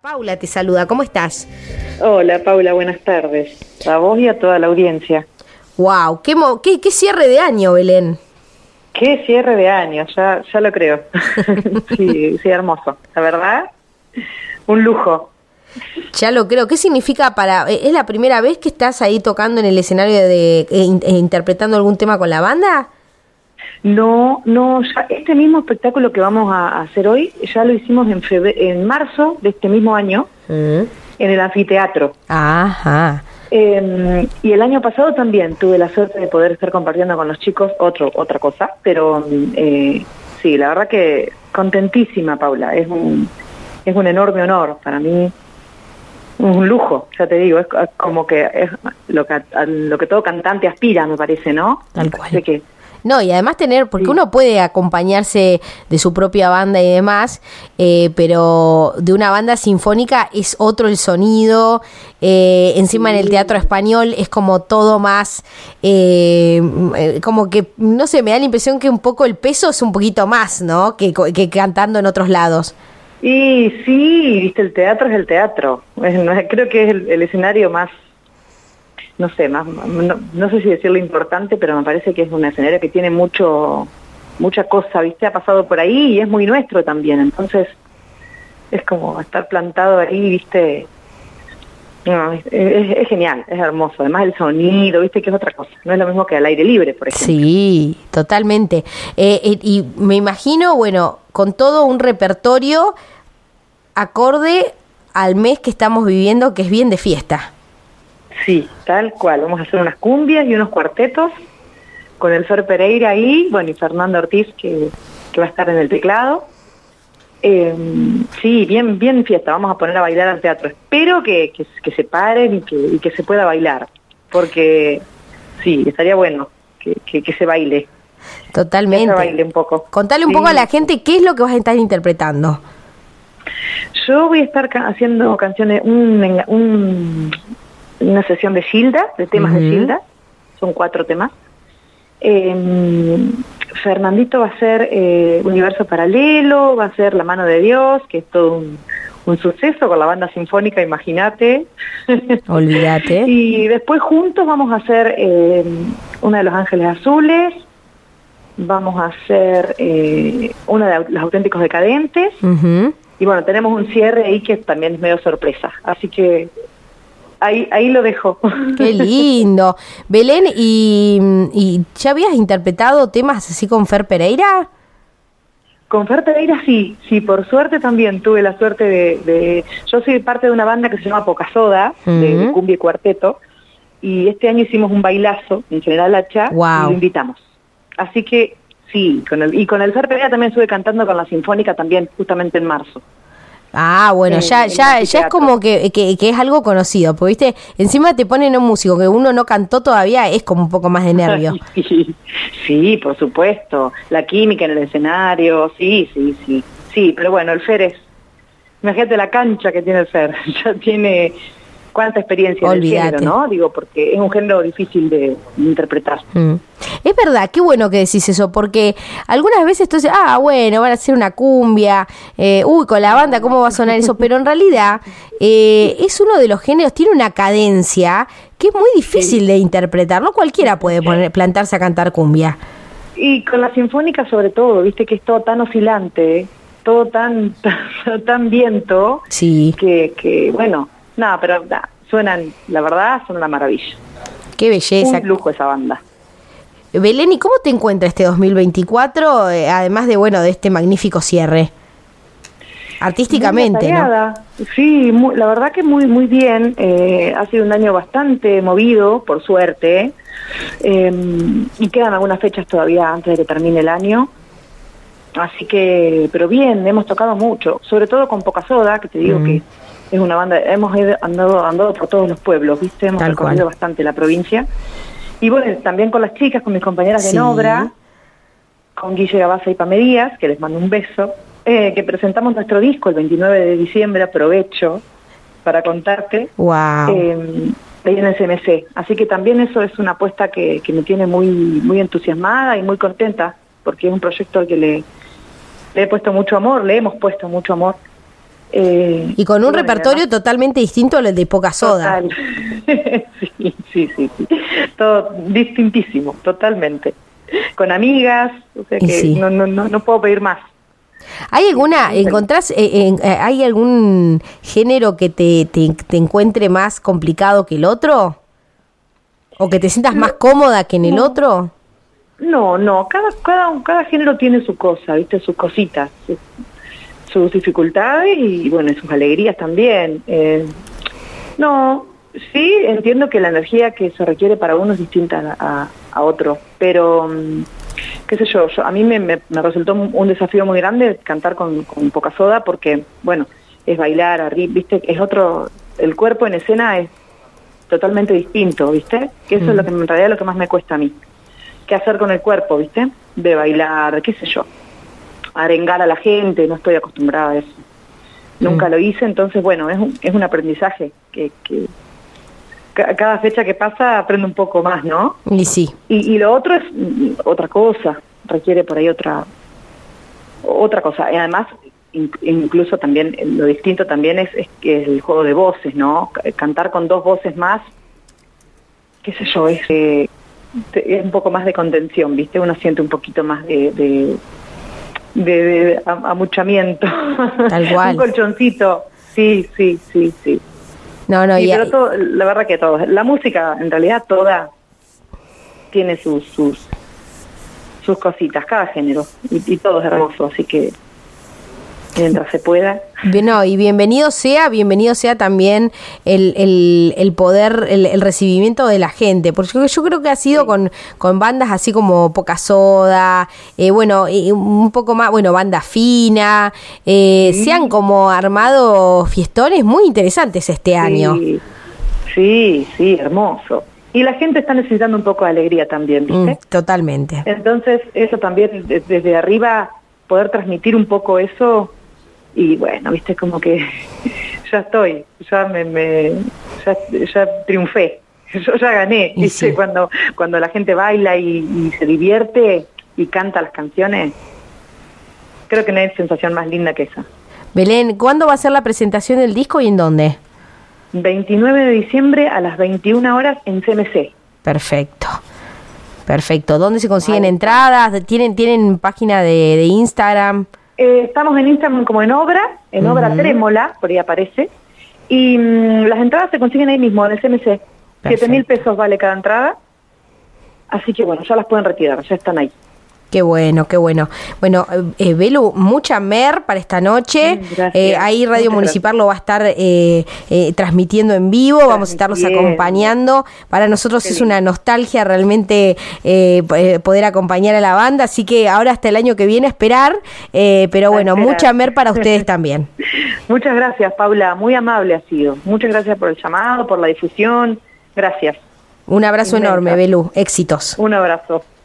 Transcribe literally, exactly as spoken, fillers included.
Paula te saluda, ¿cómo estás? Hola Paula, buenas tardes. A vos y a toda la audiencia. Wow, qué, mo- qué, qué cierre de año, Belén. Qué cierre de año, ya, ya lo creo. sí, sí, hermoso. La verdad, un lujo. Ya lo creo. ¿Qué significa para...? ¿Es la primera vez que estás ahí tocando en el escenario de, de in- eh, interpretando algún tema con la banda? No, no, ya este mismo espectáculo que vamos a, a hacer hoy, ya lo hicimos en febrero, en marzo de este mismo año, Mm. en el anfiteatro. Ajá. Eh, y el año pasado también tuve la suerte de poder estar compartiendo con los chicos otro, otra cosa, pero eh, sí, la verdad que contentísima, Paula, es un, es un enorme honor para mí, un lujo, ya te digo, es como que es lo que, a lo que todo cantante aspira, me parece, ¿no? Tal Me cual. parece que No, y además tener, porque Sí. uno puede acompañarse de su propia banda y demás, eh, pero de una banda sinfónica es otro el sonido, eh, encima en el teatro español es como todo más, eh, eh, como que, no sé, me da la impresión que un poco el peso es un poquito más, ¿no? Que, co- que cantando en otros lados. Y sí, viste, el teatro es el teatro. Es- no es- creo que es el, el escenario más, no sé, más, no, no sé si decirlo importante, pero me parece que es un escenario que tiene mucho, mucha cosa, viste, ha pasado por ahí y es muy nuestro también. Entonces, es como estar plantado ahí, viste. No, es, es- es genial, es hermoso. Además el sonido, viste, que es otra cosa. No es lo mismo que al aire libre, por ejemplo. Sí, totalmente. Eh, eh, y me imagino, bueno, con todo un repertorio acorde al mes que estamos viviendo, que es bien de fiesta. Sí, tal cual. Vamos a hacer unas cumbias y unos cuartetos con el Fer Pereira ahí, bueno, y Fernando Ortiz que, que va a estar en el teclado. Eh, sí, bien bien fiesta. Vamos a poner a bailar al teatro. Espero que, que, que se paren y que, y que se pueda bailar, porque sí, estaría bueno que, que, que se baile. Que Totalmente. se baile un poco. Contale un Sí. poco a la gente qué es lo que vas a estar interpretando. Yo voy a estar ca- haciendo canciones, un, un- una sesión de Gilda, de temas Ujú. de Gilda, son cuatro temas. Eh, Fernandito va a ser eh, Universo Paralelo, va a ser La Mano de Dios, que es todo un, un suceso con la banda sinfónica, imagínate. Olvídate. Y después juntos vamos a hacer eh, una de Los Ángeles Azules, vamos a hacer eh, una de Los Auténticos Decadentes. Ujú. Y bueno, tenemos un cierre ahí que también es medio sorpresa. Así que ahí ahí lo dejo. Qué lindo. Belén, ¿y, ¿y ya habías interpretado temas así con Fer Pereira? Con Fer Pereira sí, sí, por suerte también tuve la suerte de... de yo soy parte de una banda que se llama Pocasoda, de, de Ujú. cumbia y cuarteto, y este año hicimos un bailazo en General Hacha Guau. y lo invitamos. Así que sí, con el, y con el Fer Pereira también estuve cantando con la Sinfónica también, justamente en marzo. Ah, bueno, En- ya en ya ya es anfiteatro. como que, que, que es algo conocido, porque viste, encima te ponen un músico que uno no cantó todavía, es como un poco más de nervio. Sí, sí, por supuesto. La química en el escenario, sí, sí, sí. Sí, pero bueno, el Fer es... Imagínate la cancha que tiene el Fer. Ya tiene cuánta experiencia en el Olvídate. género, ¿no? Digo, porque es un género difícil de interpretar. Mm. Es verdad, qué bueno que decís eso, porque algunas veces tú dices, ah, bueno, van a hacer una cumbia, eh, uy, con la banda, ¿cómo va a sonar eso? Pero en realidad eh, es uno de los géneros, tiene una cadencia que es muy difícil Sí. de interpretar, no cualquiera puede poner, plantarse a cantar cumbia. Y con la sinfónica sobre todo, viste que es todo tan oscilante, todo tan tan, tan viento, Sí, que, que bueno, nada, pero nah, suenan, la verdad, son una maravilla. qué belleza. Un lujo esa banda. Belén, ¿y cómo te encuentra este dos mil veinticuatro, eh, además de, bueno, de este magnífico cierre? Artísticamente, Muy ¿no? atareada. Sí, muy- la verdad que muy muy bien. Eh, ha sido un año bastante movido, por suerte. Eh, y quedan algunas fechas todavía antes de que termine el año. Así que, pero bien, hemos tocado mucho, sobre todo con Pocasoda, que te digo Mm. que es una banda, hemos ido- andado, andado por todos los pueblos, ¿viste? Hemos Tal recorrido cual. bastante la provincia. Y bueno, también con las chicas, con mis compañeras Sí. de Nobra, con Guille Gabaza y Pamerías, que les mando un beso, eh, que presentamos nuestro disco el veintinueve de diciembre, aprovecho para contarte, Wow. eh, ahí en el C M C. Así que también eso es una apuesta que, que me tiene muy muy entusiasmada y muy contenta, porque es un proyecto al que le, le he puesto mucho amor, le hemos puesto mucho amor. Eh, y con un bueno, repertorio además, totalmente distinto al de Poca Soda. total. sí, sí, sí, sí. Todo distintísimo, totalmente. Con amigas, o sea que Sí. no, no, no, no puedo pedir más. ¿Hay alguna, encontrás, eh, eh, eh, hay algún género que te, te, te encuentre más complicado que el otro? ¿O que te sientas más cómoda que en el No. otro? No, no, cada, cada, cada género tiene su cosa, ¿viste? Sus cositas, sus, sus dificultades y, bueno, sus alegrías también. Eh, no, sí, entiendo que la energía que se requiere para uno es distinta a, a otro, pero, mm, qué sé yo, yo a mí me, me, me resultó un desafío muy grande cantar con, con Poca Soda porque, bueno, es bailar, arriba, ¿viste? Es otro, el cuerpo en escena es totalmente distinto, ¿viste? Que eso mm. es lo que en realidad es lo que más me cuesta a mí. ¿Qué hacer con el cuerpo, viste? De bailar, qué sé yo, arengar a la gente, no estoy acostumbrada a eso. Mm. Nunca lo hice, entonces, bueno, es un, es un aprendizaje que, que cada fecha que pasa aprende un poco más, ¿no? Y sí. Y, y lo otro es otra cosa, requiere por ahí otra otra cosa. Y además, in, incluso también, lo distinto también es, es que es el juego de voces, ¿no? Cantar con dos voces más, qué sé yo, es... Eh, es un poco más de contención, ¿viste? Uno siente un poquito más de, de, de, de amuchamiento. Tal cual. Un colchoncito. Sí, sí, sí, sí. No, no, sí, y pero todo, la verdad que todo. La música, en realidad, toda tiene sus sus, sus cositas, cada género. Y, y todo es hermoso, así que mientras se pueda. Bien, no, y bienvenido sea, bienvenido sea también el, el, el poder, el, el recibimiento de la gente, porque yo, yo creo que ha sido sí. con, con bandas así como Poca Soda, eh, bueno, eh, un poco más, bueno, Banda Fina, eh, sí. se han como armado fiestones muy interesantes este sí. año. Sí, sí, hermoso. Y la gente está necesitando un poco de alegría también, ¿viste? Mm, totalmente. Entonces, eso también, desde arriba, poder transmitir un poco eso. Y bueno, viste, como que ya estoy, ya me, me ya, ya triunfé, yo ya gané, viste, sí. cuando cuando la gente baila y, y se divierte y canta las canciones, creo que no hay sensación más linda que esa. Belén, ¿cuándo va a ser la presentación del disco y en dónde? veintinueve de diciembre a las veintiuna horas en C M C. Perfecto. Perfecto. ¿Dónde se consiguen Ahí. entradas? ¿Tienen tienen página de, de Instagram? Eh, estamos en Instagram como en Obra, en uh-huh. Obra Trémola, por ahí aparece, y mmm, las entradas se consiguen ahí mismo, en el C M C. siete mil pesos vale cada entrada, así que bueno, ya las pueden retirar, ya están ahí. Qué bueno, qué bueno. Bueno, eh, Belu, mucha mer para esta noche. Eh, ahí Radio Muchas Municipal gracias. Lo va a estar eh, eh, transmitiendo en vivo, vamos a estarlos acompañando. Para nosotros qué es lindo. Una nostalgia realmente eh, poder acompañar a la banda, así que ahora hasta el año que viene esperar, eh, pero bueno, esperar. Mucha mer para ustedes también. Muchas gracias, Paula, muy amable ha sido. Muchas gracias por el llamado, por la difusión, gracias. Un abrazo Inmensa. Enorme, Belu, éxitos. Un abrazo.